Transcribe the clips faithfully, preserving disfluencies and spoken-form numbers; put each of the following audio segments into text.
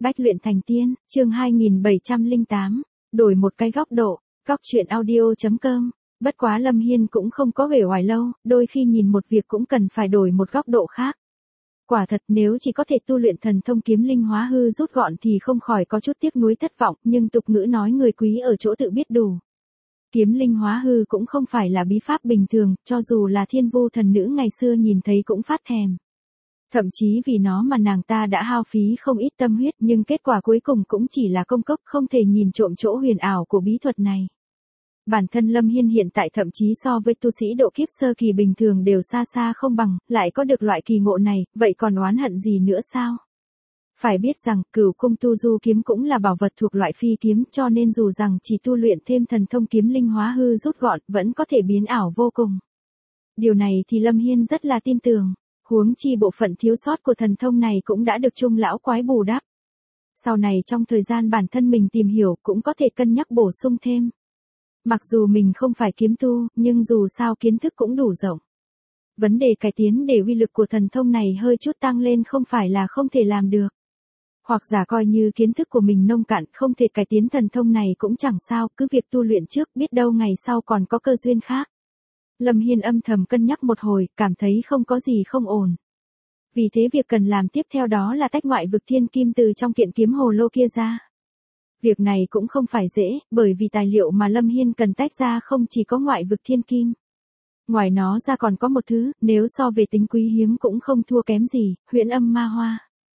Bách luyện thành tiên, chương hai nghìn bảy trăm lẻ tám, đổi một cái góc độ, góc truyện audio.com. Bất quá Lâm Hiên cũng không có uể oải lâu, đôi khi nhìn một việc cũng cần phải đổi một góc độ khác. Quả thật nếu chỉ có thể tu luyện thần thông kiếm linh hóa hư rút gọn thì không khỏi có chút tiếc nuối thất vọng, nhưng tục ngữ nói người quý ở chỗ tự biết đủ. Kiếm linh hóa hư cũng không phải là bí pháp bình thường, cho dù là Thiên Vu thần nữ ngày xưa nhìn thấy cũng phát thèm. Thậm chí vì nó mà nàng ta đã hao phí không ít tâm huyết, nhưng kết quả cuối cùng cũng chỉ là công cốc, không thể nhìn trộm chỗ huyền ảo của bí thuật này. Bản thân Lâm Hiên hiện tại thậm chí so với tu sĩ độ kiếp sơ kỳ bình thường đều xa xa không bằng, lại có được loại kỳ ngộ này, vậy còn oán hận gì nữa sao? Phải biết rằng, Cửu Cung Tu Du kiếm cũng là bảo vật thuộc loại phi kiếm, cho nên dù rằng chỉ tu luyện thêm thần thông kiếm linh hóa hư rút gọn, vẫn có thể biến ảo vô cùng. Điều này thì Lâm Hiên rất là tin tưởng, huống chi bộ phận thiếu sót của thần thông này cũng đã được Trung lão quái bù đắp. Sau này trong thời gian bản thân mình tìm hiểu cũng có thể cân nhắc bổ sung thêm. Mặc dù mình không phải kiếm tu, nhưng dù sao kiến thức cũng đủ rộng. Vấn đề cải tiến để uy lực của thần thông này hơi chút tăng lên không phải là không thể làm được. Hoặc giả coi như kiến thức của mình nông cạn không thể cải tiến thần thông này cũng chẳng sao, cứ việc tu luyện trước biết đâu ngày sau còn có cơ duyên khác. Lâm Hiên âm thầm cân nhắc một hồi, cảm thấy không có gì không ổn. Vì thế việc cần làm tiếp theo đó là tách ngoại vực thiên kim từ trong kiện kiếm hồ lô kia ra. Việc này cũng không phải dễ, bởi vì tài liệu mà Lâm Hiên cần tách ra không chỉ có ngoại vực thiên kim. Ngoài nó ra còn có một thứ, nếu so về tính quý hiếm cũng không thua kém gì, huyễn âm ma hoa.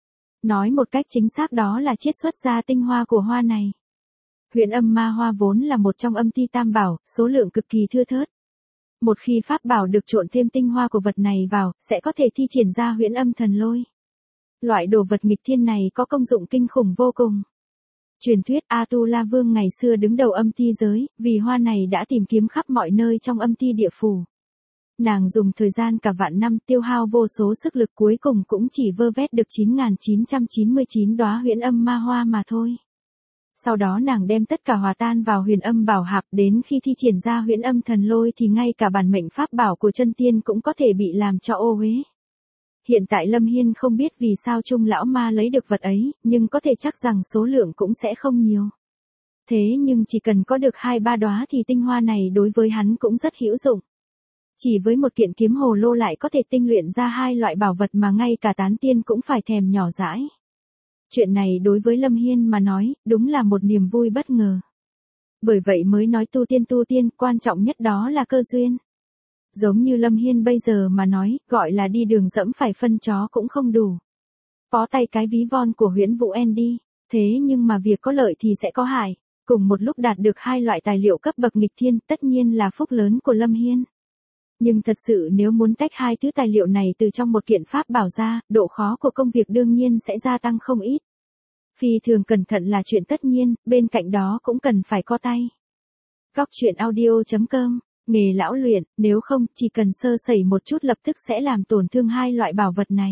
Nói một cách chính xác đó là chiết xuất ra tinh hoa của hoa này. Huyễn âm ma hoa vốn là một trong âm ti tam bảo, số lượng cực kỳ thưa thớt. Một khi pháp bảo được trộn thêm tinh hoa của vật này vào, sẽ có thể thi triển ra huyễn âm thần lôi. Loại đồ vật nghịch thiên này có công dụng kinh khủng vô cùng. Truyền thuyết A-tu-la vương ngày xưa đứng đầu âm ti giới, vì hoa này đã tìm kiếm khắp mọi nơi trong âm ti địa phủ. Nàng dùng thời gian cả vạn năm tiêu hao vô số sức lực cuối cùng cũng chỉ vơ vét được chín nghìn chín trăm chín mươi chín đóa huyễn âm ma hoa mà thôi. Sau đó nàng đem tất cả hòa tan vào huyền âm bảo hạp, đến khi thi triển ra huyễn âm thần lôi thì ngay cả bản mệnh pháp bảo của chân tiên cũng có thể bị làm cho ô uế. Hiện tại Lâm Hiên không biết vì sao Trung lão ma lấy được vật ấy, nhưng có thể chắc rằng số lượng cũng sẽ không nhiều. Thế nhưng chỉ cần có được hai ba đóa thì tinh hoa này đối với hắn cũng rất hữu dụng. Chỉ với một kiện kiếm hồ lô lại có thể tinh luyện ra hai loại bảo vật mà ngay cả tán tiên cũng phải thèm nhỏ dãi. Chuyện này đối với Lâm Hiên mà nói, đúng là một niềm vui bất ngờ. Bởi vậy mới nói tu tiên tu tiên, quan trọng nhất đó là cơ duyên. Giống như Lâm Hiên bây giờ mà nói, gọi là đi đường dẫm phải phân chó cũng không đủ. Có tay cái ví von của Huyễn Vũ Andy, thế nhưng mà việc có lợi thì sẽ có hại. Cùng một lúc đạt được hai loại tài liệu cấp bậc nghịch thiên, tất nhiên là phúc lớn của Lâm Hiên. Nhưng thật sự nếu muốn tách hai thứ tài liệu này từ trong một kiện pháp bảo ra, độ khó của công việc đương nhiên sẽ gia tăng không ít. Phi thường cẩn thận là chuyện tất nhiên, bên cạnh đó cũng cần phải có tay. Góc truyện audio.com, nghề lão luyện, nếu không chỉ cần sơ sẩy một chút lập tức sẽ làm tổn thương hai loại bảo vật này.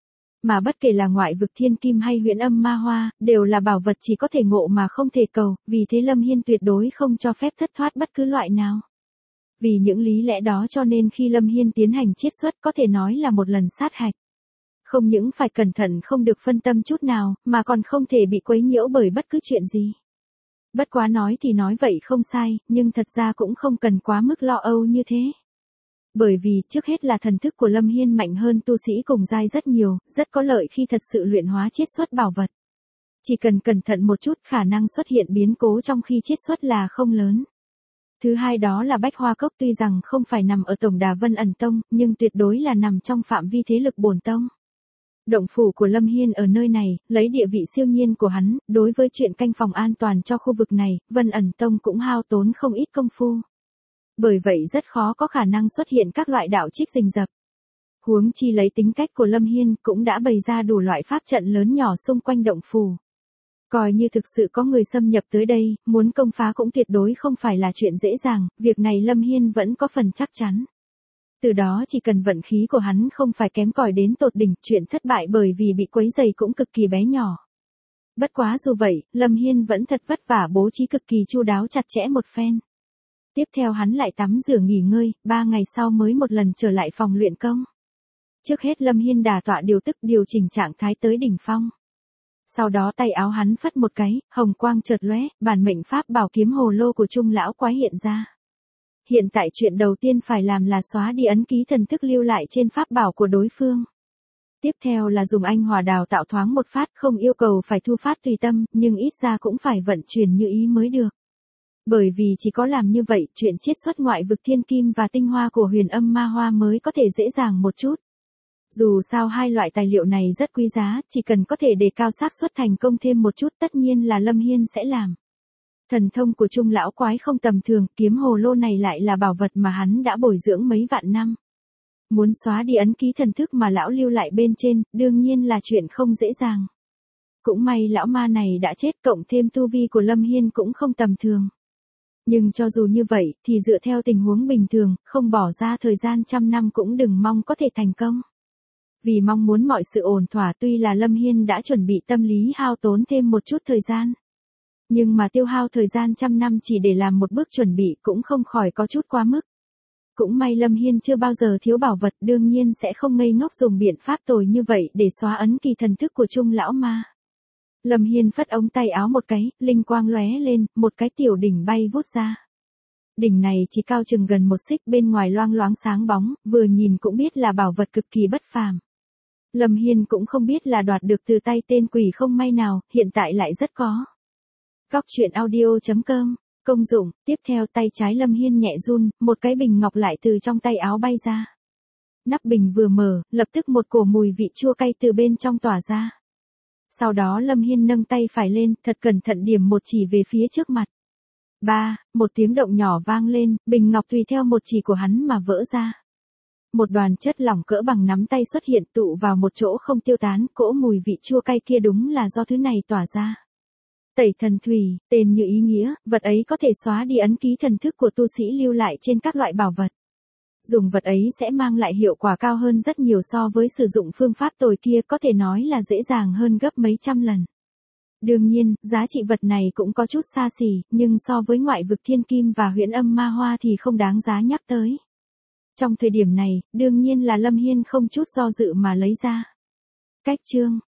Mà bất kể là ngoại vực thiên kim hay huyễn âm ma hoa, đều là bảo vật chỉ có thể ngộ mà không thể cầu, vì thế Lâm Hiên tuyệt đối không cho phép thất thoát bất cứ loại nào. Vì những lý lẽ đó cho nên khi Lâm Hiên tiến hành chiết xuất có thể nói là một lần sát hạch. Không những phải cẩn thận không được phân tâm chút nào, mà còn không thể bị quấy nhiễu bởi bất cứ chuyện gì. Bất quá nói thì nói vậy không sai, nhưng thật ra cũng không cần quá mức lo âu như thế. Bởi vì trước hết là thần thức của Lâm Hiên mạnh hơn tu sĩ cùng giai rất nhiều, rất có lợi khi thật sự luyện hóa chiết xuất bảo vật. Chỉ cần cẩn thận một chút khả năng xuất hiện biến cố trong khi chiết xuất là không lớn. Thứ hai đó là Bách Hoa Cốc tuy rằng không phải nằm ở tổng đà Vân Ẩn Tông, nhưng tuyệt đối là nằm trong phạm vi thế lực bổn tông. Động phủ của Lâm Hiên ở nơi này, lấy địa vị siêu nhiên của hắn, đối với chuyện canh phòng an toàn cho khu vực này, Vân Ẩn Tông cũng hao tốn không ít công phu. Bởi vậy rất khó có khả năng xuất hiện các loại đạo trích rình rập. Huống chi lấy tính cách của Lâm Hiên cũng đã bày ra đủ loại pháp trận lớn nhỏ xung quanh động phủ. Coi như thực sự có người xâm nhập tới đây, muốn công phá cũng tuyệt đối không phải là chuyện dễ dàng, việc này Lâm Hiên vẫn có phần chắc chắn. Từ đó chỉ cần vận khí của hắn không phải kém cỏi đến tột đỉnh, chuyện thất bại bởi vì bị quấy rầy cũng cực kỳ bé nhỏ. Bất quá dù vậy, Lâm Hiên vẫn thật vất vả bố trí cực kỳ chu đáo chặt chẽ một phen. Tiếp theo hắn lại tắm rửa nghỉ ngơi, ba ngày sau mới một lần trở lại phòng luyện công. Trước hết Lâm Hiên đả tọa điều tức điều chỉnh trạng thái tới đỉnh phong. Sau đó tay áo hắn phất một cái, hồng quang chợt lóe, bản mệnh pháp bảo kiếm hồ lô của Trung lão quái hiện ra. Hiện tại chuyện đầu tiên phải làm là xóa đi ấn ký thần thức lưu lại trên pháp bảo của đối phương. Tiếp theo là dùng anh hỏa đào tạo thoáng một phát, không yêu cầu phải thu phát tùy tâm, nhưng ít ra cũng phải vận chuyển như ý mới được. Bởi vì chỉ có làm như vậy, chuyện chiết xuất ngoại vực thiên kim và tinh hoa của huyền âm ma hoa mới có thể dễ dàng một chút. Dù sao hai loại tài liệu này rất quý giá, chỉ cần có thể đề cao xác suất thành công thêm một chút tất nhiên là Lâm Hiên sẽ làm. Thần thông của Trung lão quái không tầm thường, kiếm hồ lô này lại là bảo vật mà hắn đã bồi dưỡng mấy vạn năm. Muốn xóa đi ấn ký thần thức mà lão lưu lại bên trên, đương nhiên là chuyện không dễ dàng. Cũng may lão ma này đã chết, cộng thêm tu vi của Lâm Hiên cũng không tầm thường. Nhưng cho dù như vậy, thì dựa theo tình huống bình thường, không bỏ ra thời gian trăm năm cũng đừng mong có thể thành công. Vì mong muốn mọi sự ổn thỏa, tuy là Lâm Hiên đã chuẩn bị tâm lý hao tốn thêm một chút thời gian. Nhưng mà tiêu hao thời gian trăm năm chỉ để làm một bước chuẩn bị cũng không khỏi có chút quá mức. Cũng may Lâm Hiên chưa bao giờ thiếu bảo vật, đương nhiên sẽ không ngây ngốc dùng biện pháp tồi như vậy để xóa ấn kỳ thần thức của Trung lão ma. Lâm Hiên phất ống tay áo một cái, linh quang lóe lên, một cái tiểu đỉnh bay vút ra. Đỉnh này chỉ cao chừng gần một xích, bên ngoài loang loáng sáng bóng, vừa nhìn cũng biết là bảo vật cực kỳ bất phàm. Lâm Hiên cũng không biết là đoạt được từ tay tên quỷ không may nào, hiện tại lại rất có. Góc truyện audio chấm com. Công dụng, tiếp theo tay trái Lâm Hiên nhẹ run, một cái bình ngọc lại từ trong tay áo bay ra. Nắp bình vừa mở, lập tức một cổ mùi vị chua cay từ bên trong tỏa ra. Sau đó Lâm Hiên nâng tay phải lên, thật cẩn thận điểm một chỉ về phía trước mặt. Ba, một tiếng động nhỏ vang lên, bình ngọc tùy theo một chỉ của hắn mà vỡ ra. Một đoàn chất lỏng cỡ bằng nắm tay xuất hiện tụ vào một chỗ không tiêu tán, cỗ mùi vị chua cay kia đúng là do thứ này tỏa ra. Tẩy thần thủy, tên như ý nghĩa, vật ấy có thể xóa đi ấn ký thần thức của tu sĩ lưu lại trên các loại bảo vật. Dùng vật ấy sẽ mang lại hiệu quả cao hơn rất nhiều so với sử dụng phương pháp tồi kia, có thể nói là dễ dàng hơn gấp mấy trăm lần. Đương nhiên, giá trị vật này cũng có chút xa xỉ, nhưng so với ngoại vực thiên kim và huyễn âm ma hoa thì không đáng giá nhắc tới. Trong thời điểm này, đương nhiên là Lâm Hiên không chút do dự mà lấy ra. Cách chương